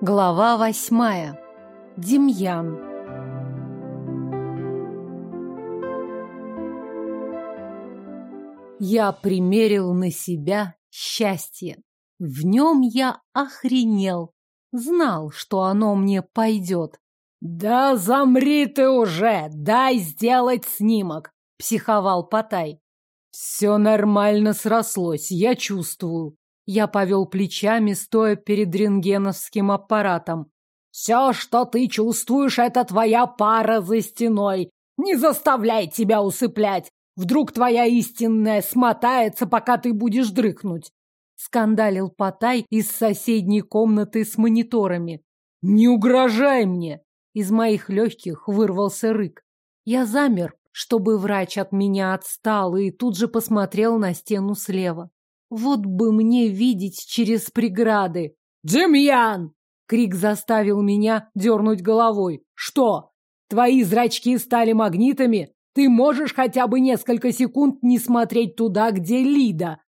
Глава 8. Демьян. Я примерил на себя счастье. В нем я охренел. Знал, что оно мне пойдет. «Да замри ты уже! Дай сделать снимок!» — психовал Патай. «Все нормально срослось, я чувствую». Я повел плечами, стоя перед рентгеновским аппаратом. «Все, что ты чувствуешь, это твоя пара за стеной. Не заставляй тебя усыплять. Вдруг твоя истинная смотается, пока ты будешь дрыхнуть», — скандалил Патай из соседней комнаты с мониторами. «Не угрожай мне!» Из моих легких вырвался рык. Я замер, чтобы врач от меня отстал, и тут же посмотрел на стену слева. Вот бы мне видеть через преграды. «Демьян!» — крик заставил меня дернуть головой. «Что? Твои зрачки стали магнитами? Ты можешь хотя бы несколько секунд не смотреть туда, где Лида?»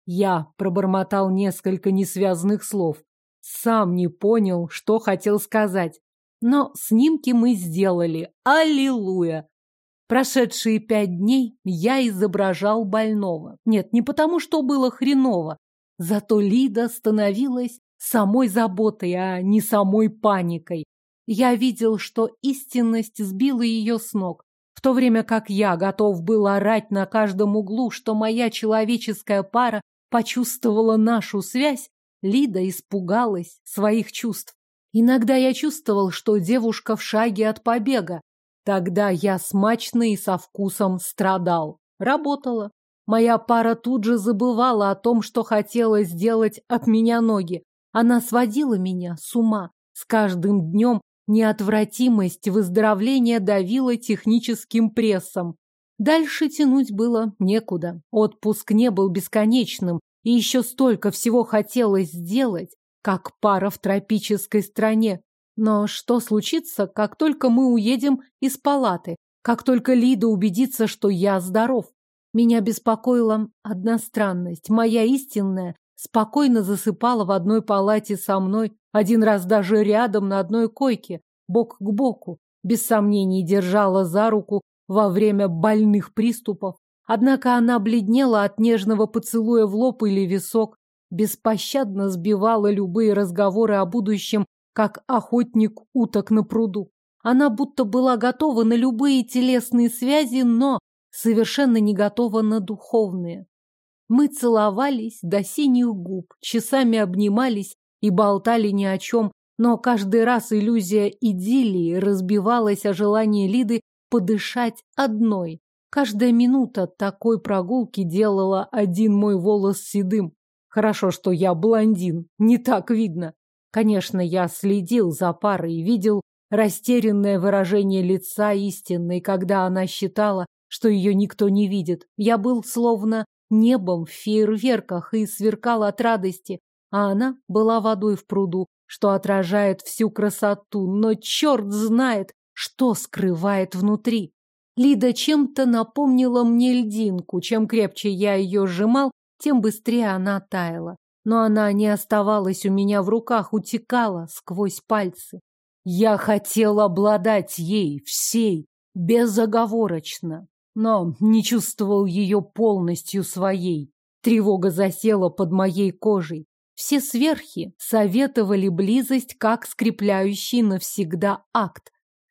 Я пробормотал несколько несвязанных слов. Сам не понял, что хотел сказать. Но снимки мы сделали. Аллилуйя! Прошедшие 5 дней я изображал больного. Нет, не потому, что было хреново. Зато Лида становилась самой заботой, а не самой паникой. Я видел, что истинность сбила ее с ног. В то время как я готов был орать на каждом углу, что моя человеческая пара почувствовала нашу связь, Лида испугалась своих чувств. Иногда я чувствовал, что девушка в шаге от побега. Тогда я смачно и со вкусом страдал. Работало. Моя пара тут же забывала о том, что хотела сделать от меня ноги. Она сводила меня с ума. С каждым днем неотвратимость выздоровления давила техническим прессом. Дальше тянуть было некуда. Отпуск не был бесконечным, и еще столько всего хотелось сделать, как пара в тропической стране. Но что случится, как только мы уедем из палаты? Как только Лида убедится, что я здоров? Меня беспокоила одна странность. Моя истинная спокойно засыпала в одной палате со мной, один раз даже рядом на одной койке, бок к боку. Без сомнений держала за руку во время больных приступов. Однако она бледнела от нежного поцелуя в лоб или висок, беспощадно сбивала любые разговоры о будущем, как охотник уток на пруду. Она будто была готова на любые телесные связи, но совершенно не готова на духовные. Мы целовались до синих губ, часами обнимались и болтали ни о чем, но каждый раз иллюзия идиллии разбивалась о желании Лиды подышать одной. Каждая минута такой прогулки делала один мой волос седым. Хорошо, что я блондин, не так видно. Конечно, я следил за парой и видел растерянное выражение лица истинной, когда она считала, что ее никто не видит. Я был словно небом в фейерверках и сверкал от радости, а она была водой в пруду, что отражает всю красоту, но черт знает, что скрывает внутри. Лида чем-то напомнила мне льдинку. Чем крепче я ее сжимал, тем быстрее она таяла. Но она не оставалась у меня в руках, утекала сквозь пальцы. Я хотел обладать ей всей, безоговорочно, но не чувствовал ее полностью своей. Тревога засела под моей кожей. Все сверхи советовали близость как скрепляющий навсегда акт.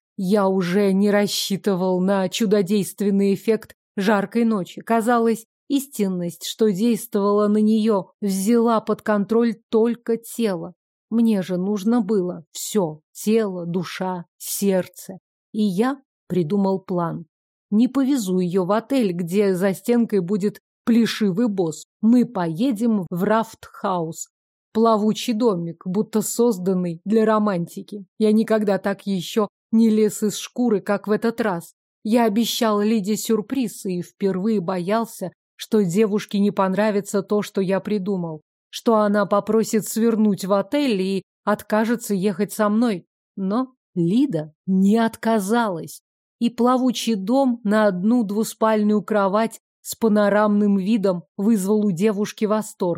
Я уже не рассчитывал на чудодейственный эффект жаркой ночи. Казалось, истинность, что действовала на нее, взяла под контроль только тело. Мне же нужно было все – тело, душа, сердце. И я придумал план. Не повезу ее в отель, где за стенкой будет плешивый босс. Мы поедем в Рафтхаус. Плавучий домик, будто созданный для романтики. Я никогда так еще не лез из шкуры, как в этот раз. Я обещал Лиде сюрприз и впервые боялся, что девушке не понравится то, что я придумал, что она попросит свернуть в отель и откажется ехать со мной. Но Лида не отказалась. И плавучий дом на одну двуспальную кровать с панорамным видом вызвал у девушки восторг.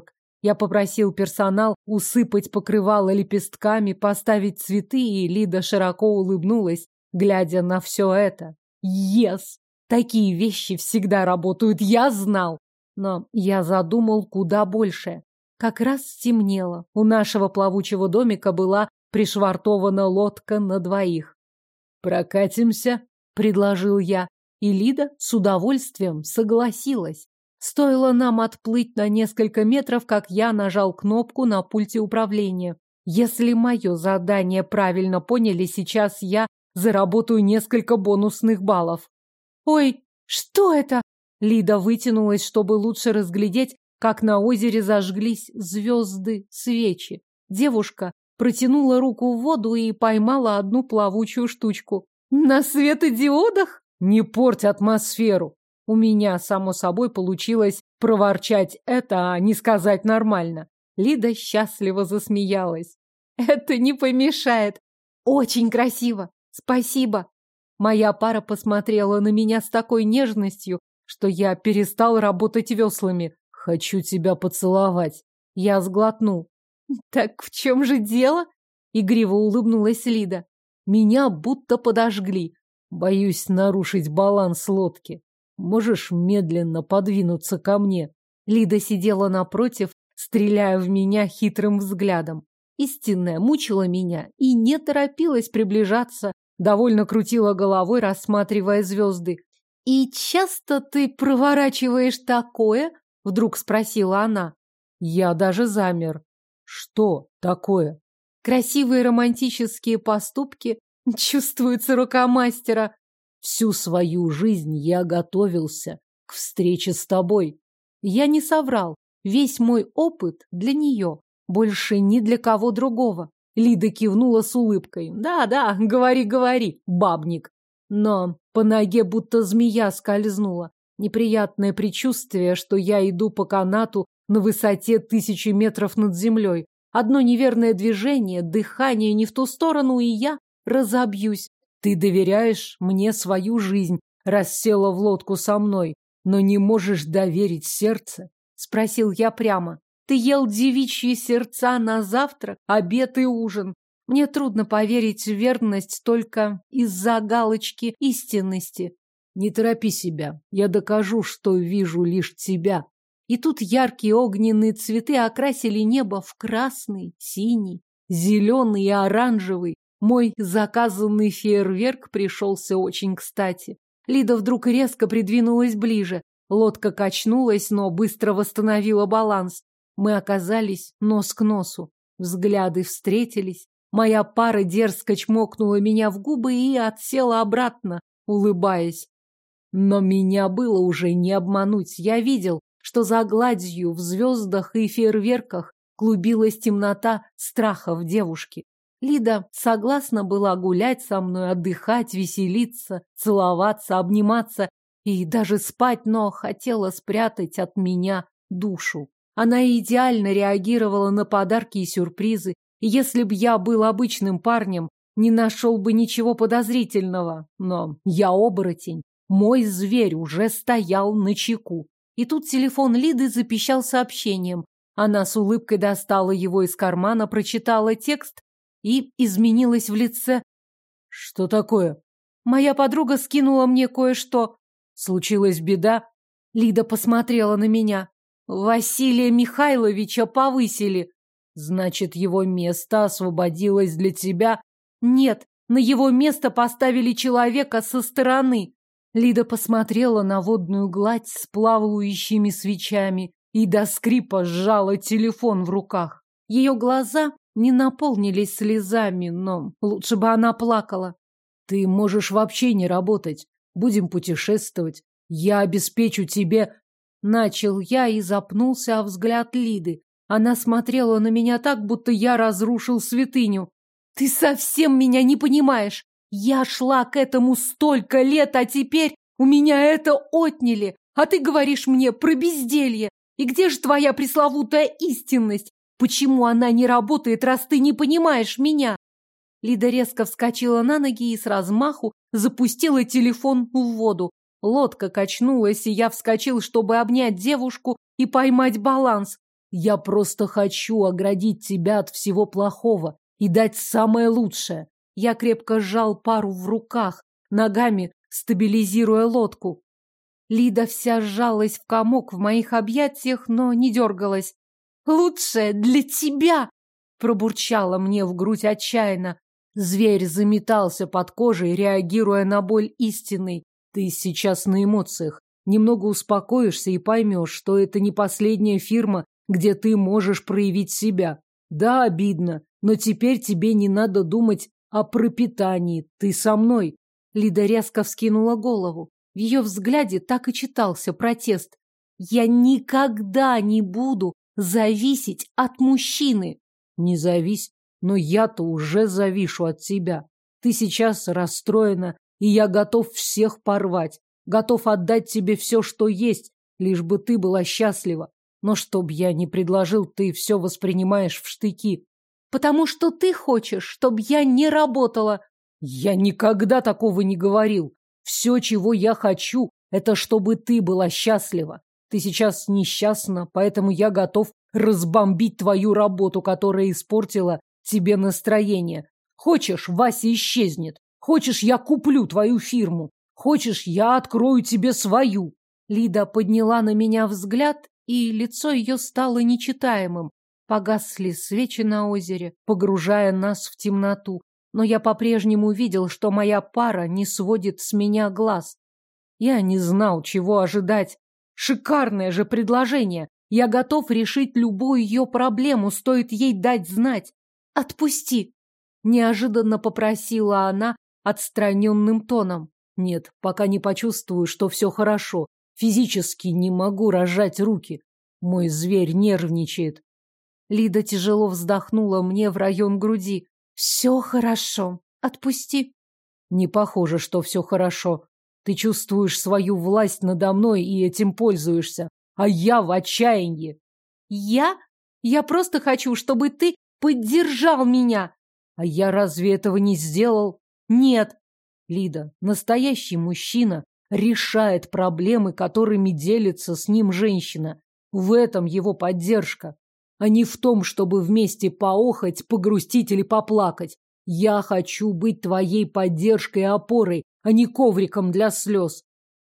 Я попросил персонал усыпать покрывало лепестками, поставить цветы, и Лида широко улыбнулась, глядя на все это. Yes! Такие вещи всегда работают, я знал. Но я задумал куда больше. Как раз стемнело. У нашего плавучего домика была пришвартована лодка на двоих. «Прокатимся?» — предложил я, и Лида с удовольствием согласилась. Стоило нам отплыть на несколько метров, как я нажал кнопку на пульте управления. Если мое задание правильно поняли, сейчас я заработаю несколько бонусных баллов. «Ой, что это?» Лида вытянулась, чтобы лучше разглядеть, как на озере зажглись звезды, свечи. Девушка протянула руку в воду и поймала одну плавучую штучку. «На светодиодах?» «Не порть атмосферу!» У меня, само собой, получилось проворчать это, а не сказать нормально. Лида счастливо засмеялась. «Это не помешает. Очень красиво. Спасибо». Моя пара посмотрела на меня с такой нежностью, что я перестал работать веслами. «Хочу тебя поцеловать». Я сглотнул. «Так в чем же дело?» Игриво улыбнулась Лида. Меня будто подожгли. Боюсь нарушить баланс лодки. Можешь медленно подвинуться ко мне?» Лида сидела напротив, стреляя в меня хитрым взглядом. Истинная мучила меня и не торопилась приближаться, довольно крутила головой, рассматривая звезды. «И часто ты проворачиваешь такое?» — вдруг спросила она. Я даже замер. «Что такое?» «Красивые романтические поступки. Чувствуется рука мастера». «Всю свою жизнь я готовился к встрече с тобой». Я не соврал. Весь мой опыт для нее. Больше ни для кого другого. Лида кивнула с улыбкой. «Да, говори, бабник». Но по ноге будто змея скользнула. Неприятное предчувствие, что я иду по канату на высоте 1000 метров над землей. Одно неверное движение, дыхание не в ту сторону, и я разобьюсь. «Ты доверяешь мне свою жизнь, раз села в лодку со мной, но не можешь доверить сердце?» — спросил я прямо. «Ты ел девичьи сердца на завтрак, обед и ужин. Мне трудно поверить в верность только из-за галочки истинности». «Не торопи себя, я докажу, что вижу лишь тебя». И тут яркие огненные цветы окрасили небо в красный, синий, зеленый и оранжевый. Мой заказанный фейерверк пришелся очень кстати. Лида вдруг резко придвинулась ближе. Лодка качнулась, но быстро восстановила баланс. Мы оказались нос к носу. Взгляды встретились. Моя пара дерзко чмокнула меня в губы и отсела обратно, улыбаясь. Но меня было уже не обмануть. Я видел, что за гладью в звездах и фейерверках клубилась темнота страха в девушке. Лида согласна была гулять со мной, отдыхать, веселиться, целоваться, обниматься и даже спать, но хотела спрятать от меня душу. Она идеально реагировала на подарки и сюрпризы, и если б я был обычным парнем, не нашел бы ничего подозрительного. Но я оборотень, мой зверь уже стоял начеку. И тут телефон Лиды запищал сообщением. Она с улыбкой достала его из кармана, прочитала текст и изменилась в лице. «Что такое?» «Моя подруга скинула мне кое-что». «Случилась беда?» Лида посмотрела на меня. «Василия Михайловича повысили». «Значит, его место освободилось для тебя?» «Нет, на его место поставили человека со стороны». Лида посмотрела на водную гладь с плавающими свечами и до скрипа сжала телефон в руках. Ее глаза не наполнились слезами, но лучше бы она плакала. «Ты можешь вообще не работать. Будем путешествовать. Я обеспечу тебе...» Начал я и запнулся о взгляд Лиды. Она смотрела на меня так, будто я разрушил святыню. «Ты совсем меня не понимаешь. Я шла к этому столько лет, а теперь у меня это отняли. А ты говоришь мне про безделье. И где же твоя пресловутая истинность? Почему она не работает, раз ты не понимаешь меня?» Лида резко вскочила на ноги и с размаху запустила телефон в воду. Лодка качнулась, и я вскочил, чтобы обнять девушку и поймать баланс. Я просто хочу оградить тебя от всего плохого и дать самое лучшее. Я крепко сжал пару в руках, ногами стабилизируя лодку. Лида вся сжалась в комок в моих объятиях, но не дергалась. «Лучшее для тебя!» — пробурчала мне в грудь отчаянно. Зверь заметался под кожей, реагируя на боль истинной. Ты сейчас на эмоциях. Немного успокоишься и поймешь, что это не последняя фирма, где ты можешь проявить себя. Да, обидно, но теперь тебе не надо думать о пропитании. Ты со мной. Лида резко вскинула голову. В ее взгляде так и читался протест. Я никогда не буду зависеть от мужчины. Не завись, но я-то уже завишу от тебя. Ты сейчас расстроена, и я готов всех порвать. Готов отдать тебе все, что есть, лишь бы ты была счастлива. Но чтоб я не предложил, ты все воспринимаешь в штыки. Потому что ты хочешь, чтоб я не работала. Я никогда такого не говорил. Все, чего я хочу, это чтобы ты была счастлива. Ты сейчас несчастна, поэтому я готов разбомбить твою работу, которая испортила тебе настроение. Хочешь, Вася исчезнет. Хочешь, я куплю твою фирму. Хочешь, я открою тебе свою. Лида подняла на меня взгляд, и лицо ее стало нечитаемым. Погасли свечи на озере, погружая нас в темноту. Но я по-прежнему видел, что моя пара не сводит с меня глаз. Я не знал, чего ожидать. Шикарное же предложение. Я готов решить любую ее проблему, стоит ей дать знать. «Отпусти!» – неожиданно попросила она отстраненным тоном. «Нет, пока не почувствую, что все хорошо. Физически не могу разжать руки. Мой зверь нервничает». Лида тяжело вздохнула мне в район груди. «Все хорошо. Отпусти». Не похоже, что все хорошо. Ты чувствуешь свою власть надо мной и этим пользуешься. А я в отчаянии. Я? Я просто хочу, чтобы ты поддержал меня. А я разве этого не сделал? Нет. Лида, настоящий мужчина решает проблемы, которыми делится с ним женщина. В этом его поддержка. А не в том, чтобы вместе поохать, погрустить или поплакать. Я хочу быть твоей поддержкой и опорой, а не ковриком для слез.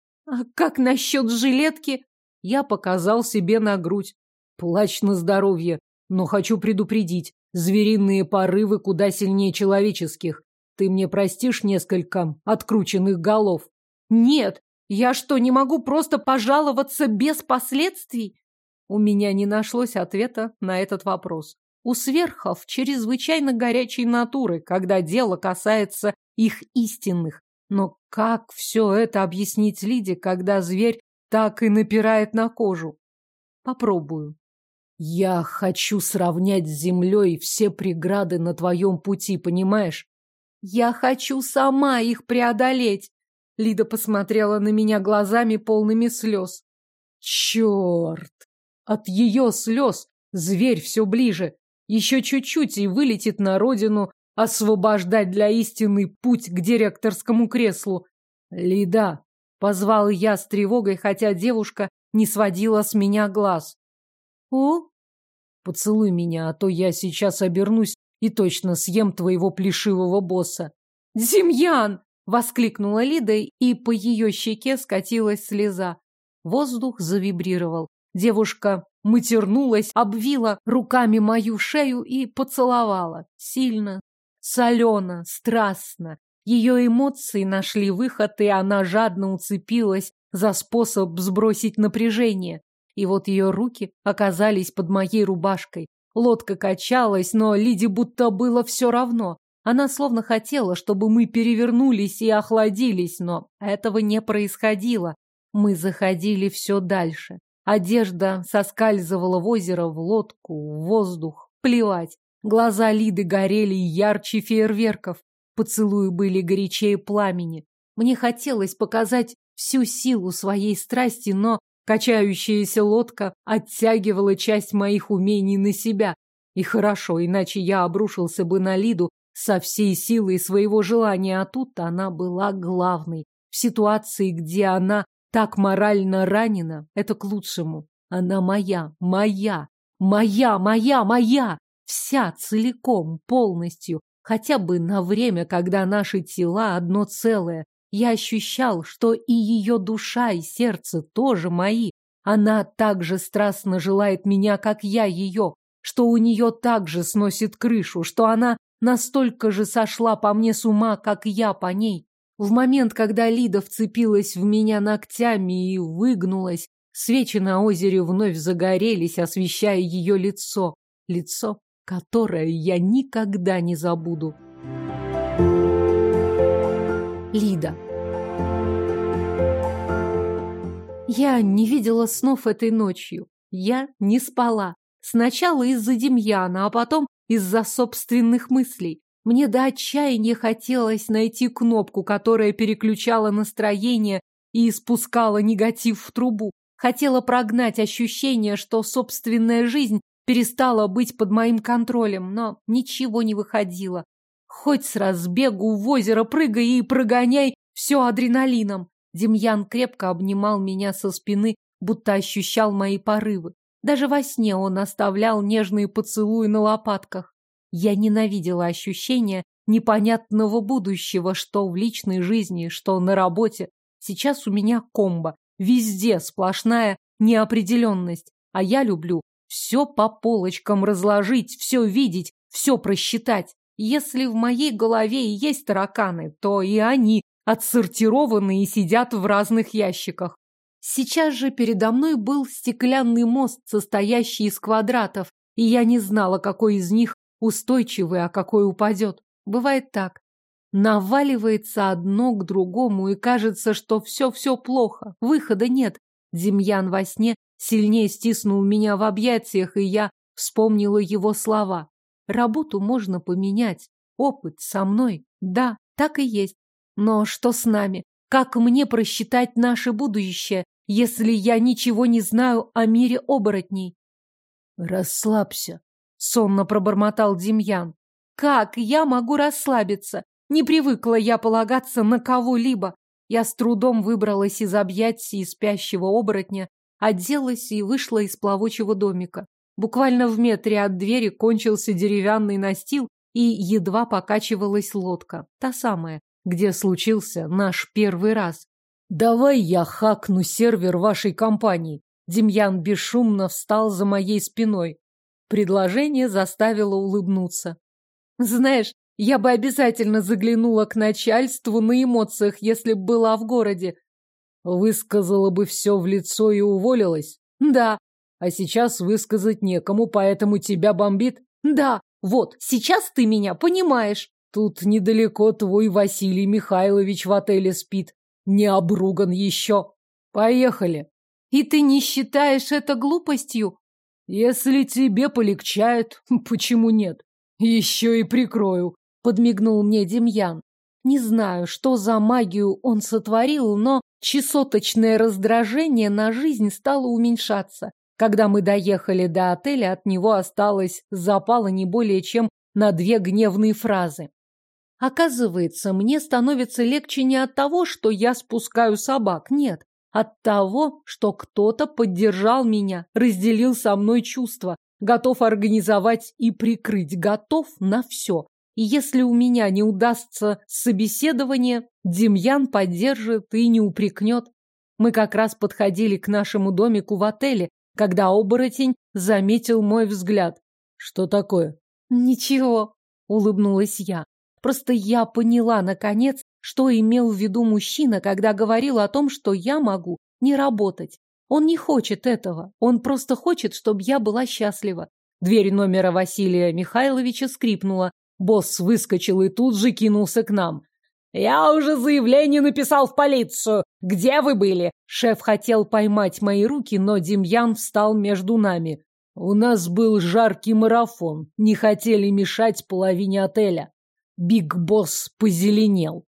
А как насчет жилетки? Я показал себе на грудь. Плачь на здоровье, но хочу предупредить. Звериные порывы куда сильнее человеческих. Ты мне простишь несколько открученных голов? Нет, я что, не могу просто пожаловаться без последствий? У меня не нашлось ответа на этот вопрос. У сверхов чрезвычайно горячей натуры, когда дело касается их истинных. Но как все это объяснить Лиде, когда зверь так и напирает на кожу? Попробую. Я хочу сравнять с землей все преграды на твоем пути, понимаешь? Я хочу сама их преодолеть. Лида посмотрела на меня глазами, полными слез. Черт! От ее слез зверь все ближе. Еще чуть-чуть и вылетит на родину освобождать для истины путь к директорскому креслу. Лида, позвал я с тревогой, хотя девушка не сводила с меня глаз. О? Поцелуй меня, а то я сейчас обернусь и точно съем твоего плешивого босса. Демьян! Воскликнула Лида, и по ее щеке скатилась слеза. Воздух завибрировал. Девушка матернулась, обвила руками мою шею и поцеловала. Сильно, солено, страстно. Ее эмоции нашли выход, и она жадно уцепилась за способ сбросить напряжение. И вот ее руки оказались под моей рубашкой. Лодка качалась, но Лиде будто было все равно. Она словно хотела, чтобы мы перевернулись и охладились, но этого не происходило. Мы заходили все дальше. Одежда соскальзывала в озеро, в лодку, в воздух. Плевать. Глаза Лиды горели ярче фейерверков. Поцелуи были горячее пламени. Мне хотелось показать всю силу своей страсти, но качающаяся лодка оттягивала часть моих умений на себя. И хорошо, иначе я обрушился бы на Лиду со всей силой своего желания, а тут она была главной. В ситуации, где она так морально ранена, это к лучшему. Она моя, моя. моя, моя, моя, вся целиком, полностью, хотя бы на время, когда наши тела одно целое. Я ощущал, что и ее душа, и сердце тоже мои. Она так же страстно желает меня, как я ее, что у нее так же сносит крышу, что она настолько же сошла по мне с ума, как я по ней. В момент, когда Лида вцепилась в меня ногтями и выгнулась, свечи на озере вновь загорелись, освещая ее лицо. Лицо, которое я никогда не забуду. Лида. Я не видела снов этой ночью. Я не спала. Сначала из-за Демьяна, а потом из-за собственных мыслей. Мне до отчаяния хотелось найти кнопку, которая переключала настроение и испускала негатив в трубу. Хотела прогнать ощущение, что собственная жизнь перестала быть под моим контролем, но ничего не выходило. Хоть с разбегу в озеро прыгай и прогоняй все адреналином. Демьян крепко обнимал меня со спины, будто ощущал мои порывы. Даже во сне он оставлял нежные поцелуи на лопатках. Я ненавидела ощущение непонятного будущего, что в личной жизни, что на работе. Сейчас у меня комбо. Везде сплошная неопределенность. А я люблю все по полочкам разложить, все видеть, все просчитать. Если в моей голове и есть тараканы, то и они отсортированы и сидят в разных ящиках. Сейчас же передо мной был стеклянный мост, состоящий из квадратов, и я не знала, какой из них устойчивый, а какой упадет. Бывает так. Наваливается одно к другому, и кажется, что все плохо, выхода нет. Демьян во сне сильнее стиснул меня в объятиях, и я вспомнила его слова. Работу можно поменять, опыт со мной, да, так и есть. Но что с нами? Как мне просчитать наше будущее, если я ничего не знаю о мире оборотней? Расслабься, сонно пробормотал Демьян. Как я могу расслабиться? Не привыкла я полагаться на кого-либо. Я с трудом выбралась из объятий спящего оборотня, оделась и вышла из плавучего домика. Буквально в метре от двери кончился деревянный настил, и едва покачивалась лодка. Та самая, где случился наш первый раз. «Давай я хакну сервер вашей компании». Демьян бесшумно встал за моей спиной. Предложение заставило улыбнуться. «Знаешь, я бы обязательно заглянула к начальству на эмоциях, если б была в городе». «Высказала бы все в лицо и уволилась?» «Да». «А сейчас высказать некому, поэтому тебя бомбит?» «Да, вот, сейчас ты меня понимаешь». «Тут недалеко твой Василий Михайлович в отеле спит. Не обруган еще. Поехали». «И ты не считаешь это глупостью?» «Если тебе полегчает, почему нет? Еще и прикрою», — подмигнул мне Демьян. Не знаю, что за магию он сотворил, но чесоточное раздражение на жизнь стало уменьшаться. Когда мы доехали до отеля, от него осталось запала не более чем на 2 гневные фразы. Оказывается, мне становится легче не от того, что я спускаю собак, нет, от того, что кто-то поддержал меня, разделил со мной чувства, готов организовать и прикрыть, готов на все. И если у меня не удастся собеседование, Демьян поддержит и не упрекнет. Мы как раз подходили к нашему домику в отеле, когда оборотень заметил мой взгляд. «Что такое?» «Ничего», — улыбнулась я. Просто я поняла, наконец, что имел в виду мужчина, когда говорил о том, что я могу не работать. Он не хочет этого, он просто хочет, чтобы я была счастлива. Дверь номера Василия Михайловича скрипнула. Босс выскочил и тут же кинулся к нам. «Я уже заявление написал в полицию. Где вы были?» Шеф хотел поймать мои руки, но Демьян встал между нами. «У нас был жаркий марафон. Не хотели мешать половине отеля». Биг Босс позеленел.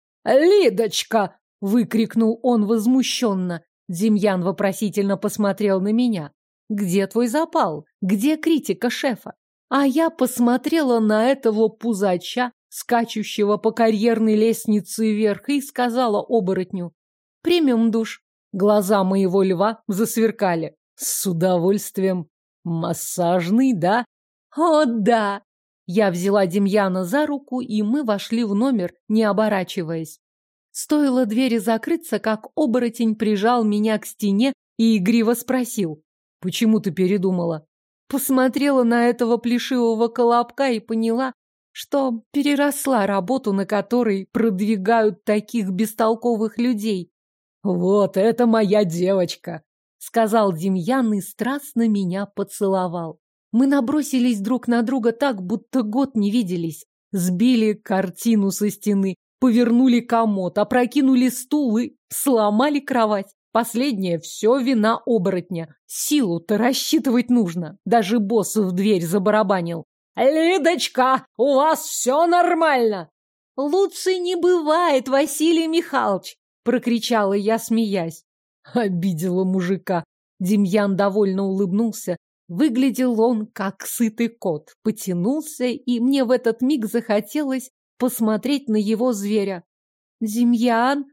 «Лидочка!» — выкрикнул он возмущенно. Демьян вопросительно посмотрел на меня. «Где твой запал? Где критика шефа?» А я посмотрела на этого пузача, скачущего по карьерной лестнице вверх, и сказала оборотню: «Примем душ». Глаза моего льва засверкали. «С удовольствием». Массажный, да? О, да! Я взяла Демьяна за руку, и мы вошли в номер, не оборачиваясь. Стоило двери закрыться, как оборотень прижал меня к стене и игриво спросил: «Почему ты передумала?» Посмотрела на этого плешивого колобка и поняла, что переросла работу, на которой продвигают таких бестолковых людей. «Вот это моя девочка!» — сказал Демьян и страстно меня поцеловал. Мы набросились друг на друга так, будто год не виделись. Сбили картину со стены, повернули комод, опрокинули стул и сломали кровать. Последнее все вина оборотня. Силу-то рассчитывать нужно. Даже босс в дверь забарабанил. «Лидочка, у вас все нормально!» «Лучше не бывает, Василий Михайлович!» — прокричала я, смеясь. Обидела мужика. Демьян довольно улыбнулся. Выглядел он, как сытый кот. Потянулся, и мне в этот миг захотелось посмотреть на его зверя. «Демьян,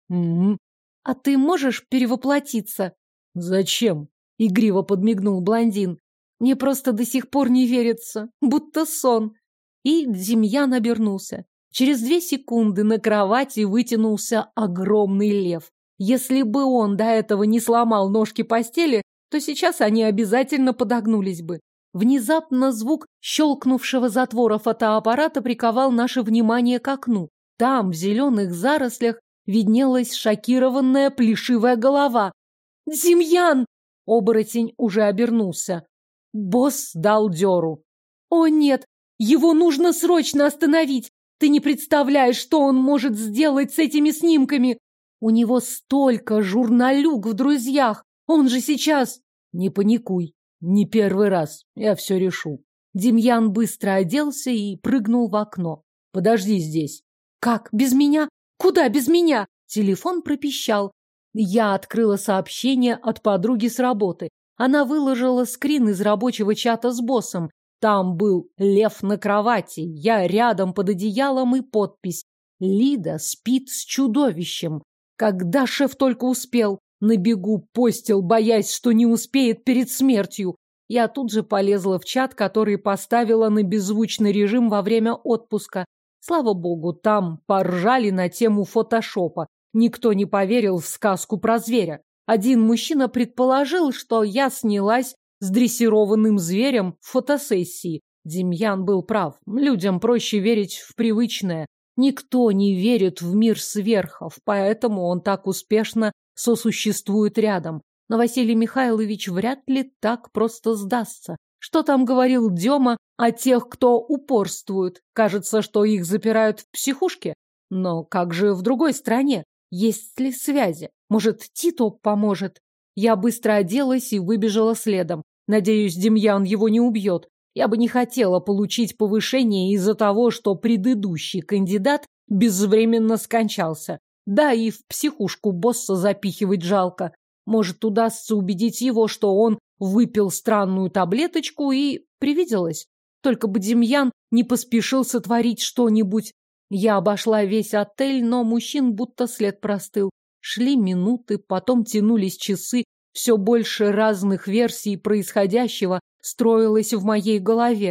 а ты можешь перевоплотиться?» «Зачем?» — игриво подмигнул блондин. «Мне просто до сих пор не верится, будто сон». И Демьян обернулся. Через 2 секунды на кровати вытянулся огромный лев. Если бы он до этого не сломал ножки постели, то сейчас они обязательно подогнулись бы. Внезапно звук щелкнувшего затвора фотоаппарата приковал наше внимание к окну. Там, в зеленых зарослях, виднелась шокированная плешивая голова. «Демьян!» — оборотень уже обернулся. Босс дал дёру. «О нет! Его нужно срочно остановить! Ты не представляешь, что он может сделать с этими снимками! У него столько журналюг в друзьях! Он же сейчас...» «Не паникуй, не первый раз, я все решу». Демьян быстро оделся и прыгнул в окно. «Подожди здесь». «Как? Без меня? Куда без меня?» Телефон пропищал. Я открыла сообщение от подруги с работы. Она выложила скрин из рабочего чата с боссом. Там был лев на кровати, я рядом под одеялом и подпись: «Лида спит с чудовищем». Когда шеф только успел, на бегу постил, боясь, что не успеет перед смертью. Я тут же полезла в чат, который поставила на беззвучный режим во время отпуска. Слава богу, там поржали на тему фотошопа. Никто не поверил в сказку про зверя. Один мужчина предположил, что я снялась с дрессированным зверем в фотосессии. Демьян был прав. Людям проще верить в привычное. Никто не верит в мир сверхов, поэтому он так успешно сосуществует рядом. Но Василий Михайлович вряд ли так просто сдастся. Что там говорил Дема о тех, кто упорствует? Кажется, что их запирают в психушке. Но как же в другой стране? Есть ли связи? Может, Тито поможет? Я быстро оделась и выбежала следом. Надеюсь, Демьян его не убьет. Я бы не хотела получить повышение из-за того, что предыдущий кандидат безвременно скончался. Да и в психушку босса запихивать жалко. Может, удастся убедить его, что он выпил странную таблеточку и привиделось. Только бы Демьян не поспешил сотворить что-нибудь. Я обошла весь отель, но мужчин будто след простыл. Шли минуты, потом тянулись часы. Все больше разных версий происходящего строилось в моей голове.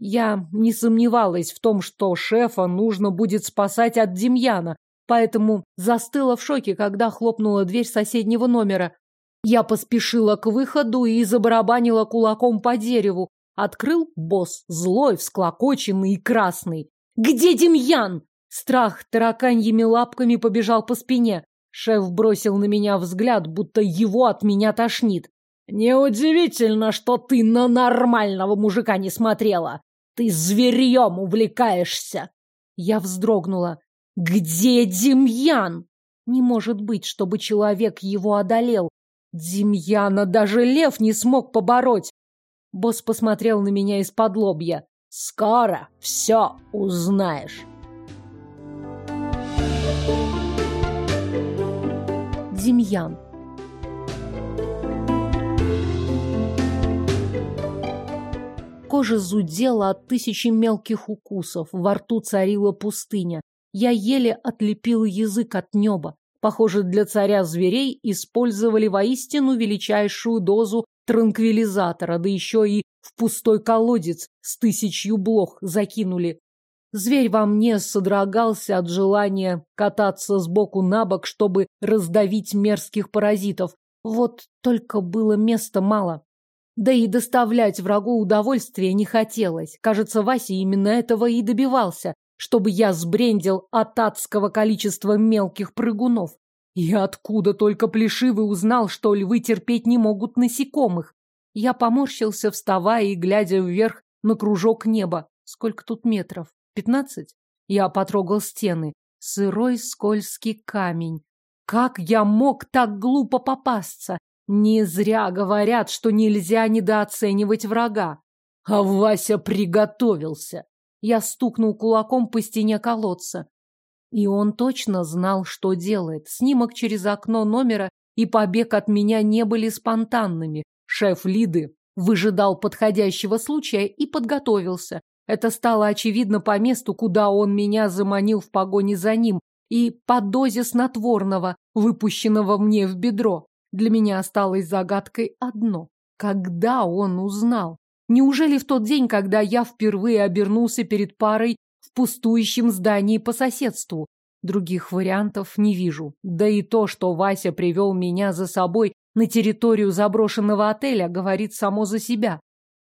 Я не сомневалась в том, что шефа нужно будет спасать от Демьяна, поэтому застыла в шоке, когда хлопнула дверь соседнего номера. Я поспешила к выходу и забарабанила кулаком по дереву. Открыл босс, злой, всклокоченный и красный. «Где Демьян?» Страх тараканьими лапками побежал по спине. Шеф бросил на меня взгляд, будто его от меня тошнит. «Неудивительно, что ты на нормального мужика не смотрела. Ты зверьем увлекаешься!» Я вздрогнула. «Где Демьян?» Не может быть, чтобы человек его одолел. Демьяна даже лев не смог побороть. Босс посмотрел на меня из-под лобья. «Скоро все узнаешь». Демьян. Кожа зудела от тысячи мелких укусов, во рту царила пустыня. Я еле отлепила язык от неба. Похоже, для царя зверей использовали воистину величайшую дозу транквилизатора, да еще и в пустой колодец с 1000 блох закинули. Зверь во мне содрогался от желания кататься сбоку на бок, чтобы раздавить мерзких паразитов. Вот только было места мало. Да и доставлять врагу удовольствие не хотелось. Кажется, Вася именно этого и добивался, чтобы я сбрендил от адского количества мелких прыгунов. И откуда только Плешивый узнал, что львы терпеть не могут насекомых? Я поморщился, вставая и глядя вверх на кружок неба. Сколько тут метров? 15? Я потрогал стены. Сырой скользкий камень. Как я мог так глупо попасться? Не зря говорят, что нельзя недооценивать врага. А Вася приготовился. Я стукнул кулаком по стене колодца. И он точно знал, что делает. Снимок через окно номера и побег от меня не были спонтанными. Шеф Лиды выжидал подходящего случая и подготовился. Это стало очевидно по месту, куда он меня заманил в погоне за ним, и по дозе снотворного, выпущенного мне в бедро. Для меня осталось загадкой одно. Когда он узнал? Неужели в тот день, когда я впервые обернулся перед парой в пустующем здании по соседству? Других вариантов не вижу. Да и то, что Вася привел меня за собой на территорию заброшенного отеля, говорит само за себя.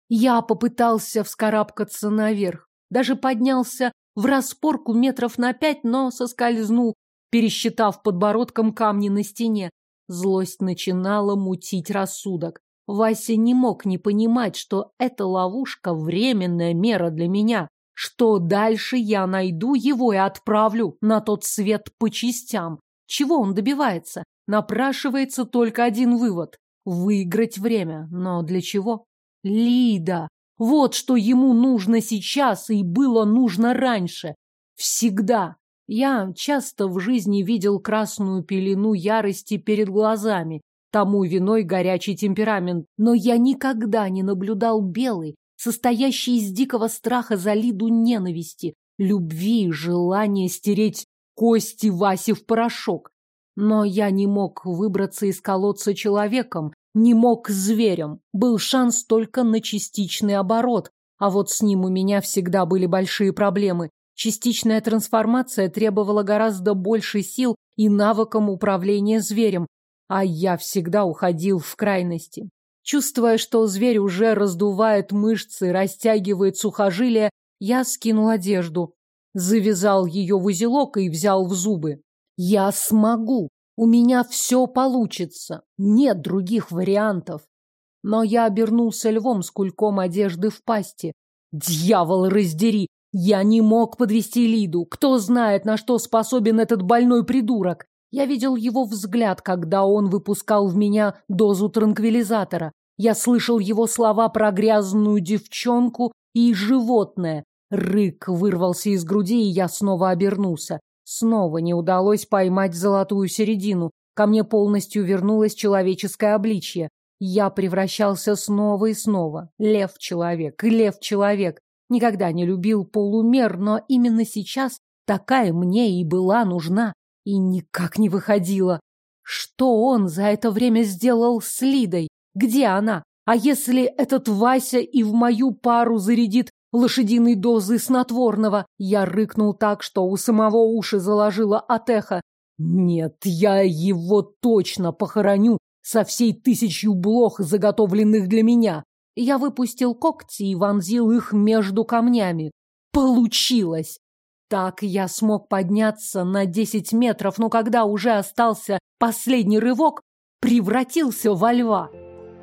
Я попытался вскарабкаться наверх. Даже поднялся в распорку метров на 5, но соскользнул, пересчитав подбородком камни на стене. Злость начинала мутить рассудок. Вася не мог не понимать, что эта ловушка — временная мера для меня, что дальше я найду его и отправлю на тот свет по частям. Чего он добивается? Напрашивается только один вывод — выиграть время. Но для чего? Лида. Вот что ему нужно сейчас и было нужно раньше. Всегда. Я часто в жизни видел красную пелену ярости перед глазами. Тому виной горячий темперамент. Но я никогда не наблюдал белый, состоящий из дикого страха за Лиду ненависти, любви, желания стереть кости Васи в порошок. Но я не мог выбраться из колодца человеком, не мог зверем. Был шанс только на частичный оборот, а вот с ним у меня всегда были большие проблемы. Частичная трансформация требовала гораздо больше сил и навыкам управления зверем, а я всегда уходил в крайности. Чувствуя, что зверь уже раздувает мышцы, растягивает сухожилия, я скинул одежду, завязал ее в узелок и взял в зубы. Я смогу, у меня все получится, нет других вариантов. Но я обернулся львом с кульком одежды в пасти. Дьявол раздери! Я не мог подвести Лиду. Кто знает, на что способен этот больной придурок. Я видел его взгляд, когда он выпускал в меня дозу транквилизатора. Я слышал его слова про грязную девчонку и животное. Рык вырвался из груди, и я снова обернулся. Снова не удалось поймать золотую середину. Ко мне полностью вернулось человеческое обличье. Я превращался снова и снова. Лев-человек, лев-человек. Никогда не любил полумер, но именно сейчас такая мне и была нужна. И никак не выходила. Что он за это время сделал с Лидой? Где она? А если этот Вася и в мою пару зарядит лошадиной дозы снотворного? Я рыкнул так, что у самого уши заложило от эха. Нет, я его точно похороню со всей 1000 блох, заготовленных для меня. Я выпустил когти и вонзил их между камнями. Получилось! Так я смог подняться на 10 метров, но когда уже остался последний рывок, превратился во льва.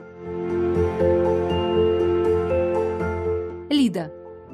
Лида.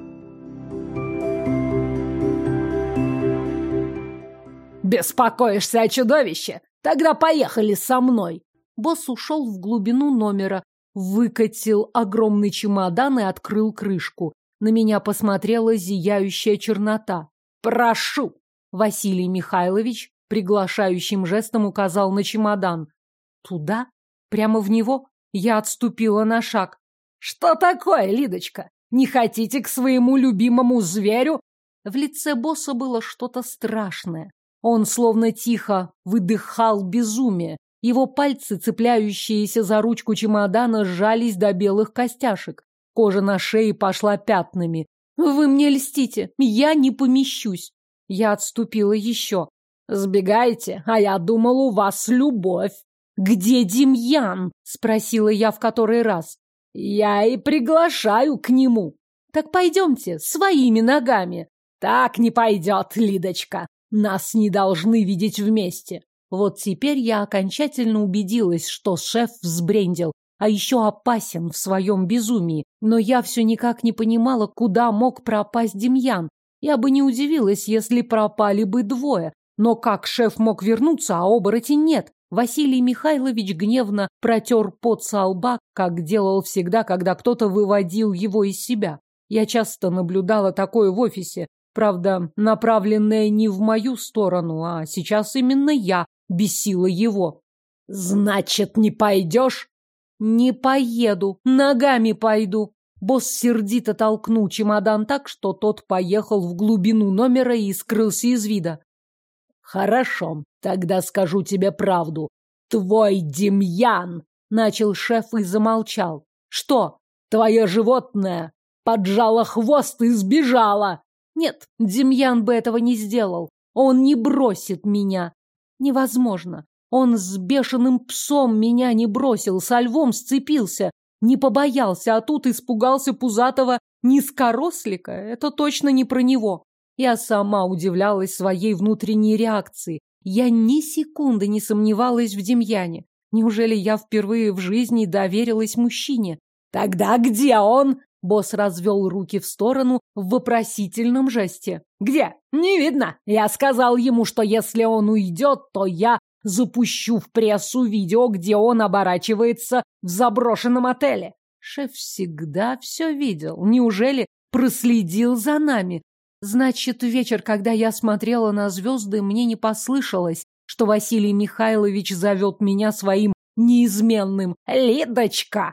Беспокоишься о чудовище? Тогда поехали со мной. Босс ушел в глубину номера, выкатил огромный чемодан и открыл крышку. На меня посмотрела зияющая чернота. «Прошу!» Василий Михайлович приглашающим жестом указал на чемодан. «Туда? Прямо в него?» Я отступила на шаг. «Что такое, Лидочка? Не хотите к своему любимому зверю?» В лице босса было что-то страшное. Он словно тихо выдыхал безумие. Его пальцы, цепляющиеся за ручку чемодана, сжались до белых костяшек. Кожа на шее пошла пятнами. «Вы мне льстите, я не помещусь». Я отступила еще. «Сбегайте, а я думал, у вас любовь». «Где Демьян?» – спросила я в который раз. «Я и приглашаю к нему». «Так пойдемте, своими ногами». «Так не пойдет, Лидочка. Нас не должны видеть вместе». Вот теперь я окончательно убедилась, что шеф взбрендил, а еще опасен в своем безумии. Но я все никак не понимала, куда мог пропасть Демьян. Я бы не удивилась, если пропали бы двое. Но как шеф мог вернуться, а оборотень нет? Василий Михайлович гневно протер пот со лба, как делал всегда, когда кто-то выводил его из себя. Я часто наблюдала такое в офисе, правда, направленное не в мою сторону, а сейчас именно я бесила его. «Значит, не пойдешь?» «Не поеду, ногами пойду». Босс сердито толкнул чемодан так, что тот поехал в глубину номера и скрылся из вида. «Хорошо, тогда скажу тебе правду. Твой Демьян!» — начал шеф и замолчал. «Что? Твое животное поджало хвост и сбежало!» «Нет, Демьян бы этого не сделал. Он не бросит меня». «Невозможно. Он с бешеным псом меня не бросил, со львом сцепился, не побоялся, а тут испугался пузатого низкорослика. Это точно не про него». Я сама удивлялась своей внутренней реакции. Я ни секунды не сомневалась в Демьяне. Неужели я впервые в жизни доверилась мужчине? «Тогда где он?» Босс развел руки в сторону в вопросительном жесте. «Где? Не видно. Я сказал ему, что если он уйдет, то я запущу в прессу видео, где он оборачивается в заброшенном отеле». Шеф всегда все видел. Неужели проследил за нами? Значит, вечер, когда я смотрела на звезды, мне не послышалось, что Василий Михайлович зовет меня своим неизменным «Лидочка,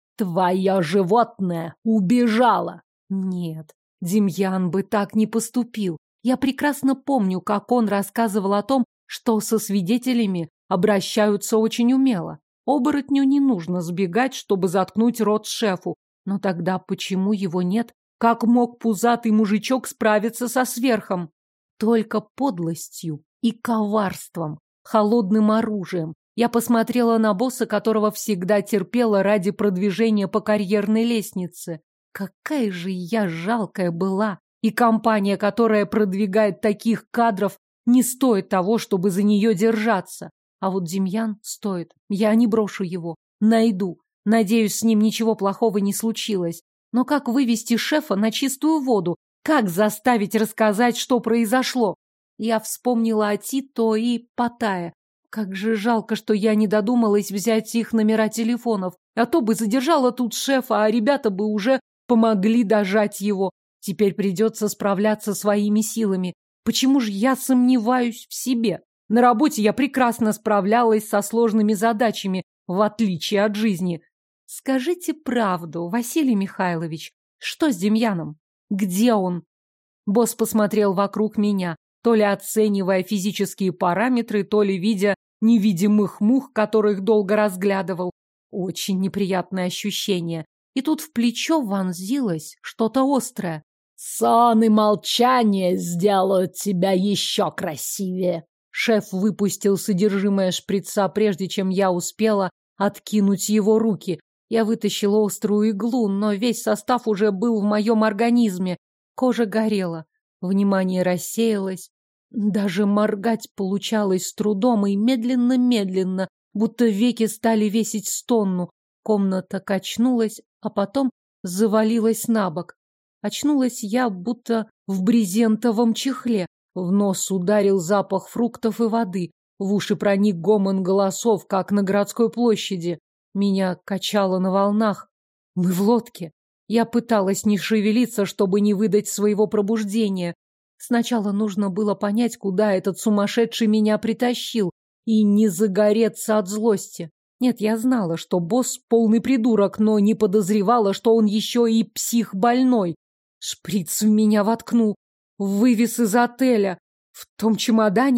твое животное убежало». Нет, Демьян бы так не поступил. Я прекрасно помню, как он рассказывал о том, что со свидетелями обращаются очень умело. Оборотню не нужно сбегать, чтобы заткнуть рот шефу. Но тогда почему его нет? Как мог пузатый мужичок справиться со сверхом? Только подлостью и коварством, холодным оружием. Я посмотрела на босса, которого всегда терпела ради продвижения по карьерной лестнице. Какая же я жалкая была! И компания, которая продвигает таких кадров, не стоит того, чтобы за нее держаться. А вот Демьян стоит. Я не брошу его. Найду. Надеюсь, с ним ничего плохого не случилось. Но как вывести шефа на чистую воду? Как заставить рассказать, что произошло? Я вспомнила о Тито и Паттайе. Как же жалко, что я не додумалась взять их номера телефонов. А то бы задержала тут шефа, а ребята бы уже помогли дожать его. Теперь придется справляться своими силами. Почему же я сомневаюсь в себе? На работе я прекрасно справлялась со сложными задачами, в отличие от жизни. Скажите правду, Василий Михайлович, что с Демьяном? Где он? Босс посмотрел вокруг меня, то ли оценивая физические параметры, то ли видя невидимых мух, которых долго разглядывал. Очень неприятное ощущение. И тут в плечо вонзилось что-то острое. «Сон и молчание сделают тебя еще красивее!» Шеф выпустил содержимое шприца, прежде чем я успела откинуть его руки. Я вытащила острую иглу, но весь состав уже был в моем организме. Кожа горела, внимание рассеялось. Даже моргать получалось с трудом и медленно-медленно, будто веки стали весить 100 тонн. Комната качнулась, а потом завалилась на бок. Очнулась я, будто в брезентовом чехле. В нос ударил запах фруктов и воды. В уши проник гомон голосов, как на городской площади. Меня качало на волнах. Мы в лодке. Я пыталась не шевелиться, чтобы не выдать своего пробуждения. Сначала нужно было понять, куда этот сумасшедший меня притащил, и не загореться от злости. Нет, я знала, что босс полный придурок, но не подозревала, что он еще и псих больной. Шприц в меня воткнул. Вывез из отеля. В том чемодане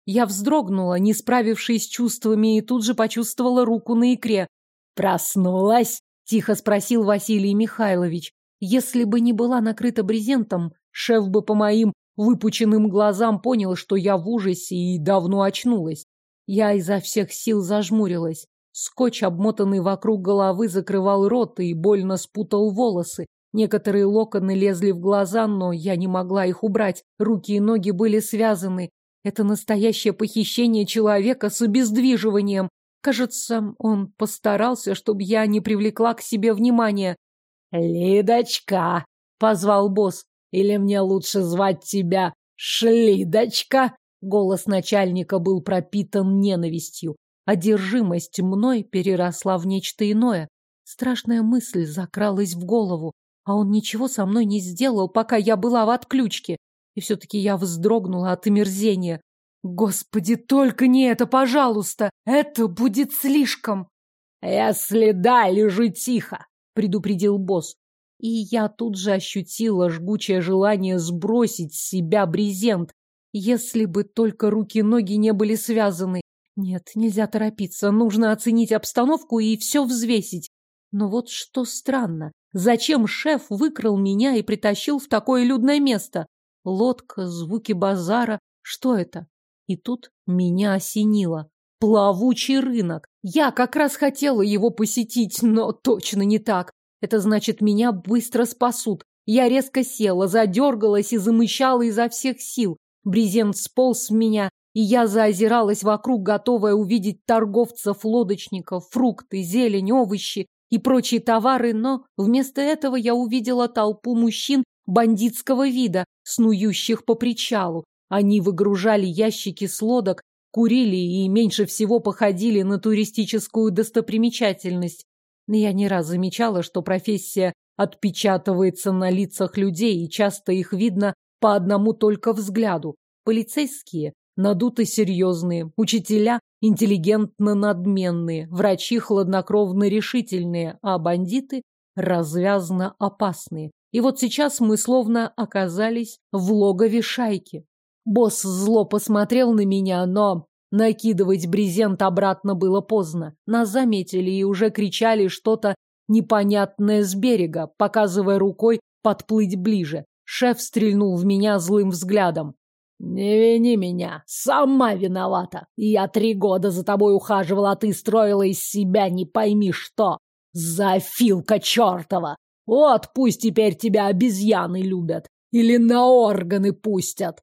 Я вздрогнула, не справившись с чувствами, и тут же почувствовала руку на икре. «Проснулась?» — тихо спросил Василий Михайлович. Если бы не была накрыта брезентом, шеф бы по моим выпученным глазам понял, что я в ужасе и давно очнулась. Я изо всех сил зажмурилась. Скотч, обмотанный вокруг головы, закрывал рот и больно спутал волосы. Некоторые локоны лезли в глаза, но я не могла их убрать. Руки и ноги были связаны. Это настоящее похищение человека с обездвиживанием. Кажется, он постарался, чтобы я не привлекла к себе внимания. «Лидочка!» — позвал босс. «Или мне лучше звать тебя Шлидочка?» Голос начальника был пропитан ненавистью. Одержимость мной переросла в нечто иное. Страшная мысль закралась в голову. А он ничего со мной не сделал, пока я была в отключке. И все-таки я вздрогнула от омерзения. Господи, только не это, пожалуйста! Это будет слишком! «Если да, лежи тихо!» — предупредил босс. И я тут же ощутила жгучее желание сбросить с себя брезент. Если бы только руки и ноги не были связаны. Нет, нельзя торопиться. Нужно оценить обстановку и все взвесить. Но вот что странно. Зачем шеф выкрал меня и притащил в такое людное место? Лодка, звуки базара. Что это? И тут меня осенило. Плавучий рынок. Я как раз хотела его посетить, но точно не так. Это значит, меня быстро спасут. Я резко села, задергалась и замычала изо всех сил. Брезент сполз с меня, и я заозиралась вокруг, готовая увидеть торговцев, лодочников, фрукты, зелень, овощи и прочие товары, но вместо этого я увидела толпу мужчин бандитского вида, снующих по причалу. Они выгружали ящики с лодок, курили и меньше всего походили на туристическую достопримечательность. Я не раз замечала, что профессия отпечатывается на лицах людей, и часто их видно по одному только взгляду. Полицейские надуто серьезные, учителя интеллигентно надменные, врачи хладнокровно решительные, а бандиты развязно опасные. И вот сейчас мы словно оказались в логове шайки. Босс зло посмотрел на меня, но накидывать брезент обратно было поздно. Нас заметили и уже кричали что-то непонятное с берега, показывая рукой подплыть ближе. Шеф стрельнул в меня злым взглядом. «Не вини меня, сама виновата. Я 3 года за тобой ухаживала, а ты строила из себя не пойми что. Зоофилка чертова! Вот пусть теперь тебя обезьяны любят. Или на органы пустят».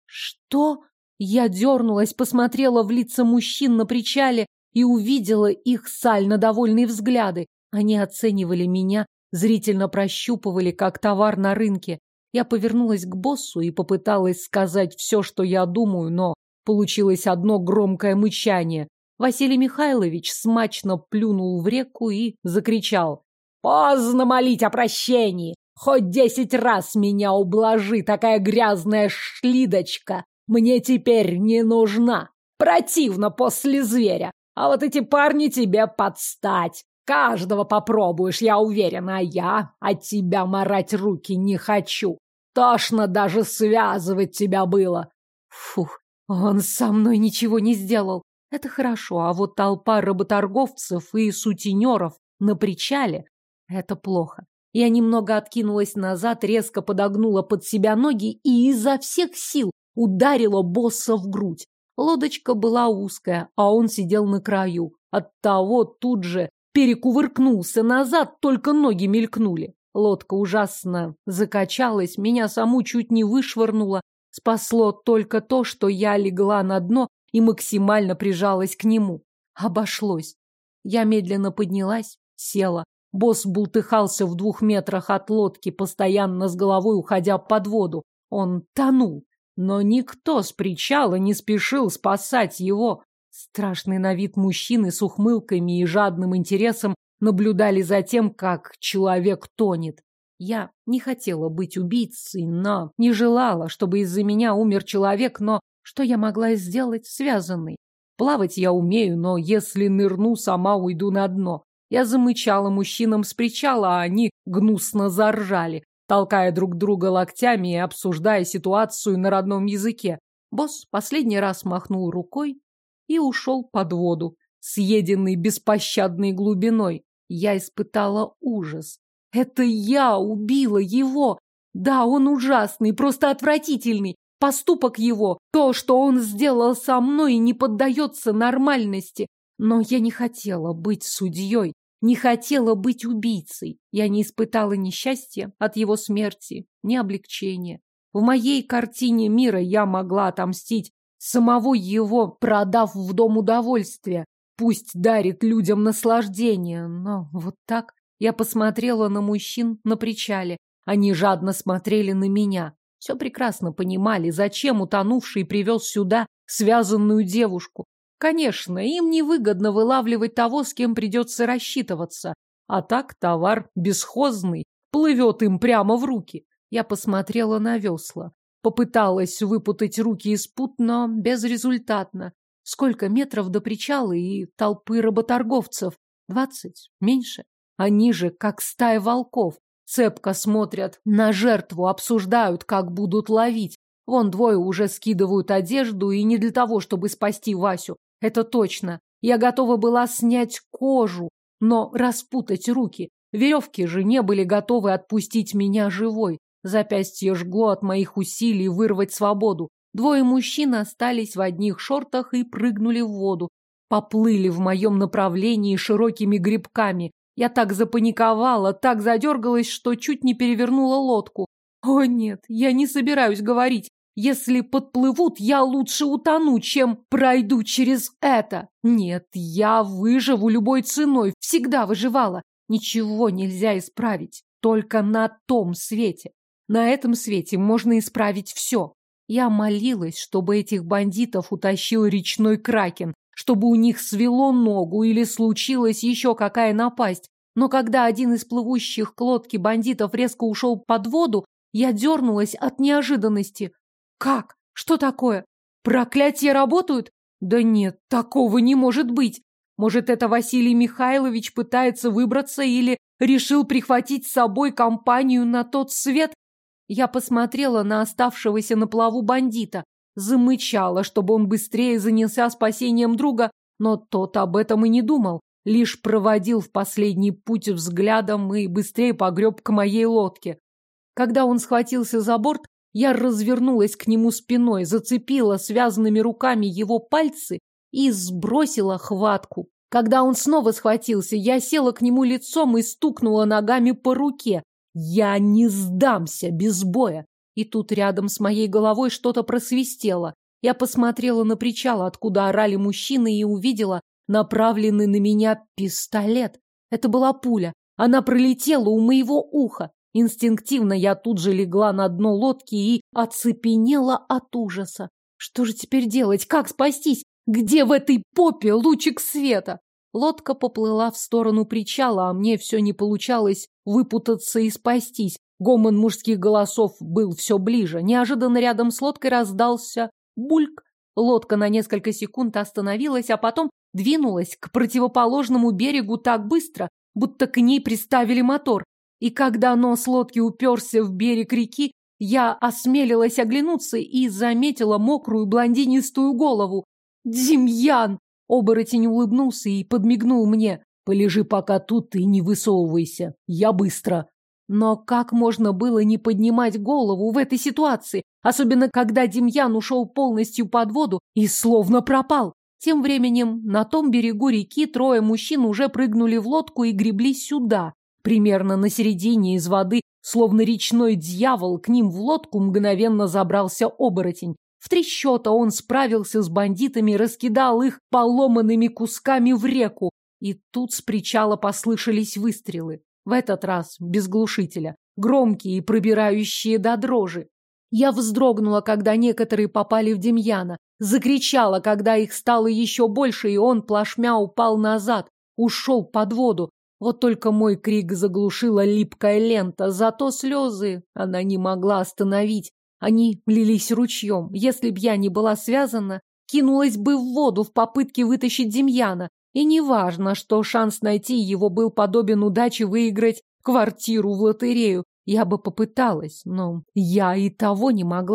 «Что?» Я дернулась, посмотрела в лица мужчин на причале и увидела их сально довольные взгляды. Они оценивали меня, зрительно прощупывали, как товар на рынке. Я повернулась к боссу и попыталась сказать все, что я думаю, но получилось одно громкое мычание. Василий Михайлович смачно плюнул в реку и закричал. «Поздно молить о прощении! Хоть 10 раз меня ублажи, такая грязная шлидочка! Мне теперь не нужна! Противно после зверя! А вот эти парни тебе подстать! Каждого попробуешь, я уверена, а я от тебя марать руки не хочу! Тошно даже связывать тебя было!» Фух, он со мной ничего не сделал. Это хорошо, а вот толпа работорговцев и сутенеров на причале — это плохо. Я немного откинулась назад, резко подогнула под себя ноги и изо всех сил ударила босса в грудь. Лодочка была узкая, а он сидел на краю. Оттого тут же перекувыркнулся назад, только ноги мелькнули. Лодка ужасно закачалась, меня саму чуть не вышвырнуло. Спасло только то, что я легла на дно и максимально прижалась к нему. Обошлось. Я медленно поднялась, села. Босс бултыхался в 2 метрах от лодки, постоянно с головой уходя под воду. Он тонул, но никто с причала не спешил спасать его. Страшный на вид мужчины с ухмылками и жадным интересом наблюдали за тем, как человек тонет. Я не хотела быть убийцей, но не желала, чтобы из-за меня умер человек, но что я могла сделать связанной? Плавать я умею, но если нырну, сама уйду на дно. Я замычала мужчинам с причала, а они гнусно заржали, толкая друг друга локтями и обсуждая ситуацию на родном языке. Босс последний раз махнул рукой и ушел под воду, съеденный беспощадной глубиной. Я испытала ужас. Это я убила его. Да, он ужасный, просто отвратительный. Поступок его, то, что он сделал со мной, не поддается нормальности. Но я не хотела быть судьей, не хотела быть убийцей. Я не испытала ни счастья от его смерти, ни облегчения. В моей картине мира я могла отомстить самого его, продав в дом удовольствия. Пусть дарит людям наслаждение, но вот так. Я посмотрела на мужчин на причале. Они жадно смотрели на меня. Все прекрасно понимали, зачем утонувший привез сюда связанную девушку. Конечно, им невыгодно вылавливать того, с кем придется рассчитываться. А так товар бесхозный, плывет им прямо в руки. Я посмотрела на весла. Попыталась выпутать руки из пут, но безрезультатно. Сколько метров до причала и толпы работорговцев? 20? Меньше? Они же, как стая волков, цепко смотрят на жертву, обсуждают, как будут ловить. Вон двое уже скидывают одежду, и не для того, чтобы спасти Васю. Это точно. Я готова была снять кожу, но распутать руки. Веревки же не были готовы отпустить меня живой. Запястье жгло от моих усилий вырвать свободу. Двое мужчин остались в одних шортах и прыгнули в воду. Поплыли в моем направлении широкими грибками. Я так запаниковала, так задергалась, что чуть не перевернула лодку. О нет, я не собираюсь говорить. Если подплывут, я лучше утону, чем пройду через это. Нет, я выживу любой ценой, всегда выживала. Ничего нельзя исправить, только на том свете. На этом свете можно исправить все. Я молилась, чтобы этих бандитов утащил речной кракен, чтобы у них свело ногу или случилась еще какая напасть. Но когда один из плывущих к лодке бандитов резко ушел под воду, я дернулась от неожиданности. Как? Что такое? Проклятия работают? Да нет, такого не может быть. Может, это Василий Михайлович пытается выбраться или решил прихватить с собой компанию на тот свет? Я посмотрела на оставшегося на плаву бандита, замычала, чтобы он быстрее занялся спасением друга, но тот об этом и не думал, лишь проводил в последний путь взглядом и быстрее погреб к моей лодке. Когда он схватился за борт, я развернулась к нему спиной, зацепила связанными руками его пальцы и сбросила хватку. Когда он снова схватился, я села к нему лицом и стукнула ногами по руке. Я не сдамся без боя. И тут рядом с моей головой что-то просвистело. Я посмотрела на причал, откуда орали мужчины, и увидела направленный на меня пистолет. Это была пуля. Она пролетела у моего уха. Инстинктивно я тут же легла на дно лодки и оцепенела от ужаса. Что же теперь делать? Как спастись? Где в этой попе лучик света? Лодка поплыла в сторону причала, а мне все не получалось выпутаться и спастись. Гомон мужских голосов был все ближе. Неожиданно рядом с лодкой раздался бульк. Лодка на несколько секунд остановилась, а потом двинулась к противоположному берегу так быстро, будто к ней приставили мотор. И когда нос лодки уперся в берег реки, я осмелилась оглянуться и заметила мокрую блондинистую голову. «Демьян!» Оборотень улыбнулся и подмигнул мне. «Полежи пока тут и не высовывайся. Я быстро». Но как можно было не поднимать голову в этой ситуации, особенно когда Демьян ушел полностью под воду и словно пропал? Тем временем на том берегу реки трое мужчин уже прыгнули в лодку и гребли сюда. Примерно на середине из воды, словно речной дьявол, к ним в лодку мгновенно забрался оборотень. В 3 счета он справился с бандитами и раскидал их поломанными кусками в реку. И тут с причала послышались выстрелы. В этот раз без глушителя, громкие и пробирающие до дрожи. Я вздрогнула, когда некоторые попали в Демьяна, закричала, когда их стало еще больше, и он плашмя упал назад, ушел под воду. Вот только мой крик заглушила липкая лента, зато слезы она не могла остановить. Они лились ручьем. Если б я не была связана, кинулась бы в воду в попытке вытащить Демьяна. И неважно, что шанс найти его был подобен удаче выиграть квартиру в лотерею. Я бы попыталась, но я и того не могла.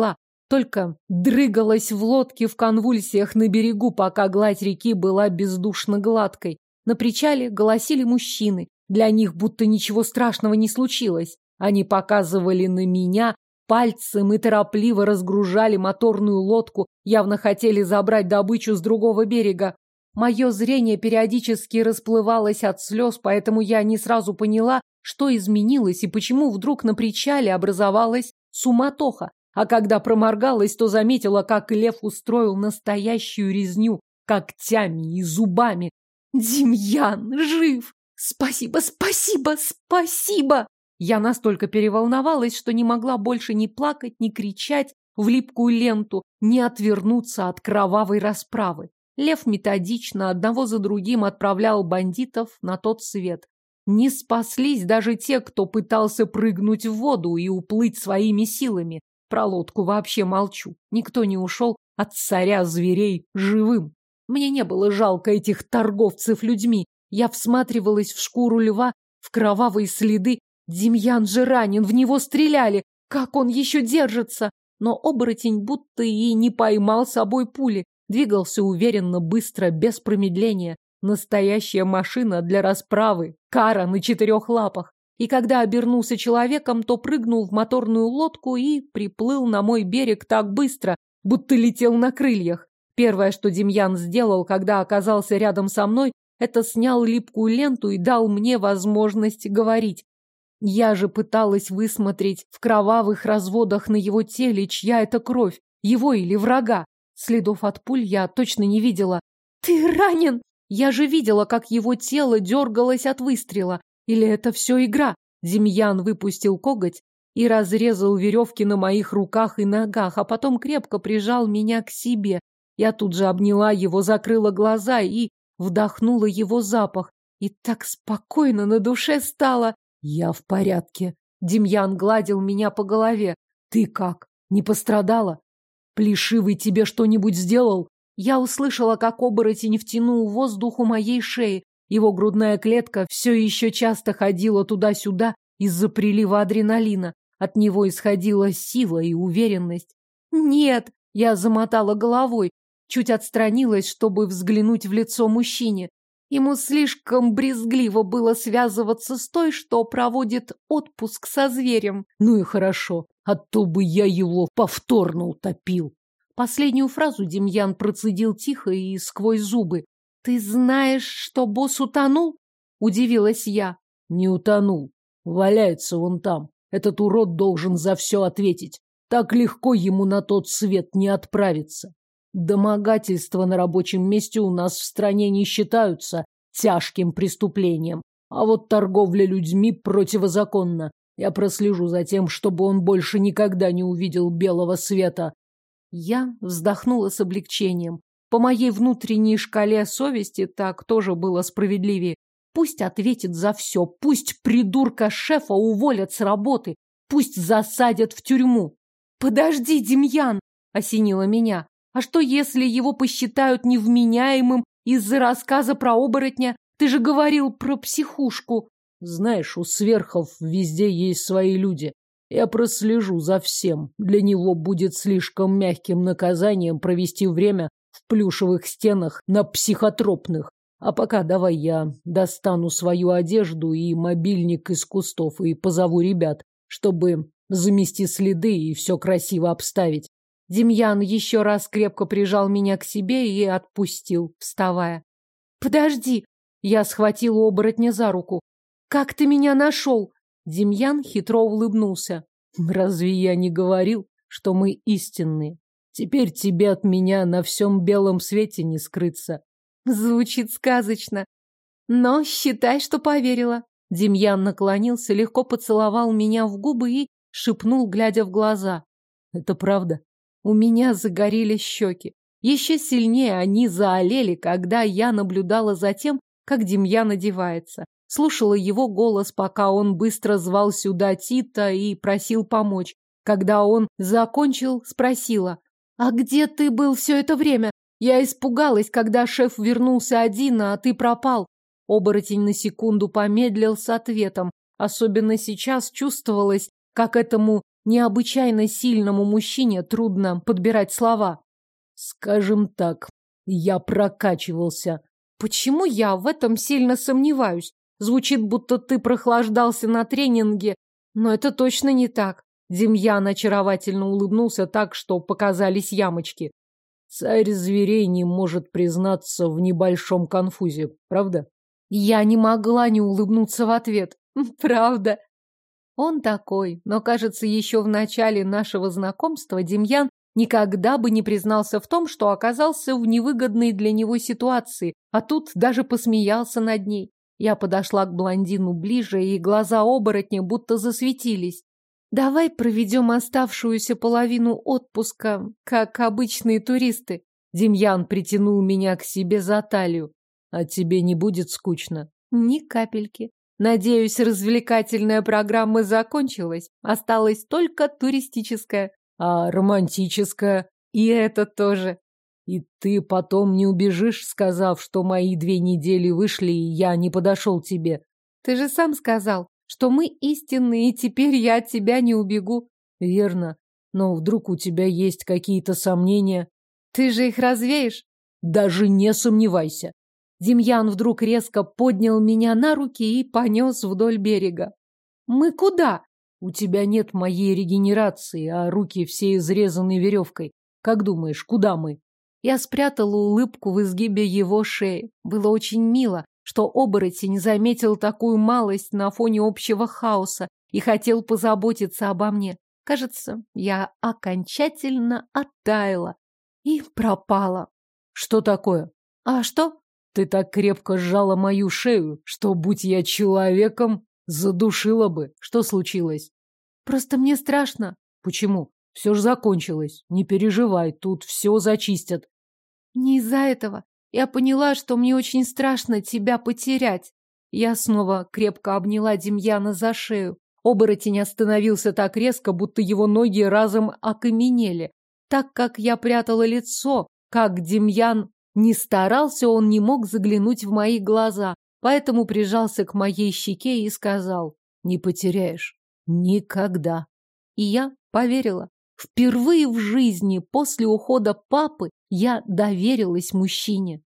только дрыгалась в лодке в конвульсиях на берегу, пока гладь реки была бездушно гладкой. На причале голосили мужчины. Для них будто ничего страшного не случилось. Они показывали на меня пальцем и торопливо разгружали моторную лодку, явно хотели забрать добычу с другого берега. Мое зрение периодически расплывалось от слез, поэтому я не сразу поняла, что изменилось и почему вдруг на причале образовалась суматоха. А когда проморгалась, то заметила, как лев устроил настоящую резню когтями и зубами. «Демьян жив! Спасибо, спасибо, спасибо!» Я настолько переволновалась, что не могла больше ни плакать, ни кричать в липкую ленту, ни отвернуться от кровавой расправы. Лев методично одного за другим отправлял бандитов на тот свет. Не спаслись даже те, кто пытался прыгнуть в воду и уплыть своими силами. Про лодку вообще молчу. Никто не ушел от царя зверей живым. Мне не было жалко этих торговцев людьми. Я всматривалась в шкуру льва, в кровавые следы. Демьян же ранен, в него стреляли. Как он еще держится? Но оборотень будто и не поймал собой пули. Двигался уверенно, быстро, без промедления. Настоящая машина для расправы. Кара на 4 лапах. И когда обернулся человеком, то прыгнул в моторную лодку и приплыл на мой берег так быстро, будто летел на крыльях. Первое, что Демьян сделал, когда оказался рядом со мной, это снял липкую ленту и дал мне возможность говорить. Я же пыталась высмотреть в кровавых разводах на его теле, чья это кровь, его или врага. Следов от пуль я точно не видела. «Ты ранен!» Я же видела, как его тело дергалось от выстрела. Или это все игра? Демьян выпустил коготь и разрезал веревки на моих руках и ногах, а потом крепко прижал меня к себе. Я тут же обняла его, закрыла глаза и вдохнула его запах. И так спокойно на душе стало. Я в порядке. Демьян гладил меня по голове. Ты как? Не пострадала? Плешивый тебе что-нибудь сделал? Я услышала, как оборотень втянул воздух у моей шеи. Его грудная клетка все еще часто ходила туда-сюда из-за прилива адреналина. От него исходила сила и уверенность. «Нет!» — я замотала головой, чуть отстранилась, чтобы взглянуть в лицо мужчине. Ему слишком брезгливо было связываться с той, что проводит отпуск со зверем. Ну и хорошо, а то бы я его повторно утопил. Последнюю фразу Демьян процедил тихо и сквозь зубы. «Ты знаешь, что босс утонул?» – удивилась я. «Не утонул. Валяется он там. Этот урод должен за все ответить. Так легко ему на тот свет не отправиться. Домогательства на рабочем месте у нас в стране не считаются тяжким преступлением. А вот торговля людьми противозаконна. Я прослежу за тем, чтобы он больше никогда не увидел белого света». Я вздохнула с облегчением. По моей внутренней шкале совести так тоже было справедливее. Пусть ответит за все, пусть придурка-шефа уволят с работы, пусть засадят в тюрьму. «Подожди, Демьян!» — осенило меня. «А что, если его посчитают невменяемым из-за рассказа про оборотня? Ты же говорил про психушку». «Знаешь, у сверхов везде есть свои люди. Я прослежу за всем. Для него будет слишком мягким наказанием провести время в плюшевых стенах на психотропных. А пока давай я достану свою одежду и мобильник из кустов и позову ребят, чтобы замести следы и все красиво обставить». Демьян еще раз крепко прижал меня к себе и отпустил, вставая. «Подожди!» Я схватила оборотня за руку. «Как ты меня нашел?» Демьян хитро улыбнулся. «Разве я не говорил, что мы истинные? Теперь тебе от меня на всем белом свете не скрыться». Звучит сказочно. Но считай, что поверила. Демьян наклонился, легко поцеловал меня в губы и шепнул, глядя в глаза. «Это правда?» У меня загорелись щеки. Еще сильнее они заолели, когда я наблюдала за тем, как Демьян одевается. Слушала его голос, пока он быстро звал сюда Тита и просил помочь. Когда он закончил, спросила: «А где ты был все это время? Я испугалась, когда шеф вернулся один, а ты пропал». Оборотень на секунду помедлил с ответом. Особенно сейчас чувствовалось, как этому необычайно сильному мужчине трудно подбирать слова. Скажем так, я прокачивался. Почему я в этом сильно сомневаюсь? Звучит, будто ты прохлаждался на тренинге, но это точно не так. Демьян очаровательно улыбнулся так, что показались ямочки. Царь зверей не может признаться в небольшом конфузе, правда? Я не могла не улыбнуться в ответ. Правда. Он такой, но, кажется, еще в начале нашего знакомства Демьян никогда бы не признался в том, что оказался в невыгодной для него ситуации, а тут даже посмеялся над ней. Я подошла к блондину ближе, и глаза оборотня будто засветились. Давай проведем оставшуюся половину отпуска, как обычные туристы. Демьян притянул меня к себе за талию. А тебе не будет скучно? Ни капельки. Надеюсь, развлекательная программа закончилась. Осталась только туристическая. А романтическая? И это тоже. И ты потом не убежишь, сказав, что мои 2 недели вышли, и я не подошел тебе? Ты же сам сказал, что мы истинные, и теперь я от тебя не убегу. Верно. Но вдруг у тебя есть какие-то сомнения? Ты же их развеешь? Даже не сомневайся. Демьян вдруг резко поднял меня на руки и понес вдоль берега. Мы куда? У тебя нет моей регенерации, а руки все изрезаны веревкой. Как думаешь, куда мы? Я спрятала улыбку в изгибе его шеи. Было очень мило, что оборотень заметил такую малость на фоне общего хаоса и хотел позаботиться обо мне. Кажется, я окончательно оттаяла и пропала. Что такое? А что? Ты так крепко сжала мою шею, что, будь я человеком, задушила бы. Что случилось? Просто мне страшно. Почему? Все же закончилось. Не переживай, тут все зачистят. Не из-за этого. Я поняла, что мне очень страшно тебя потерять. Я снова крепко обняла Демьяна за шею. Оборотень остановился так резко, будто его ноги разом окаменели. Так как я прятала лицо, как Демьян не старался, он не мог заглянуть в мои глаза, поэтому прижался к моей щеке и сказал: «Не потеряешь. Никогда». И я поверила. Впервые в жизни после ухода папы я доверилась мужчине.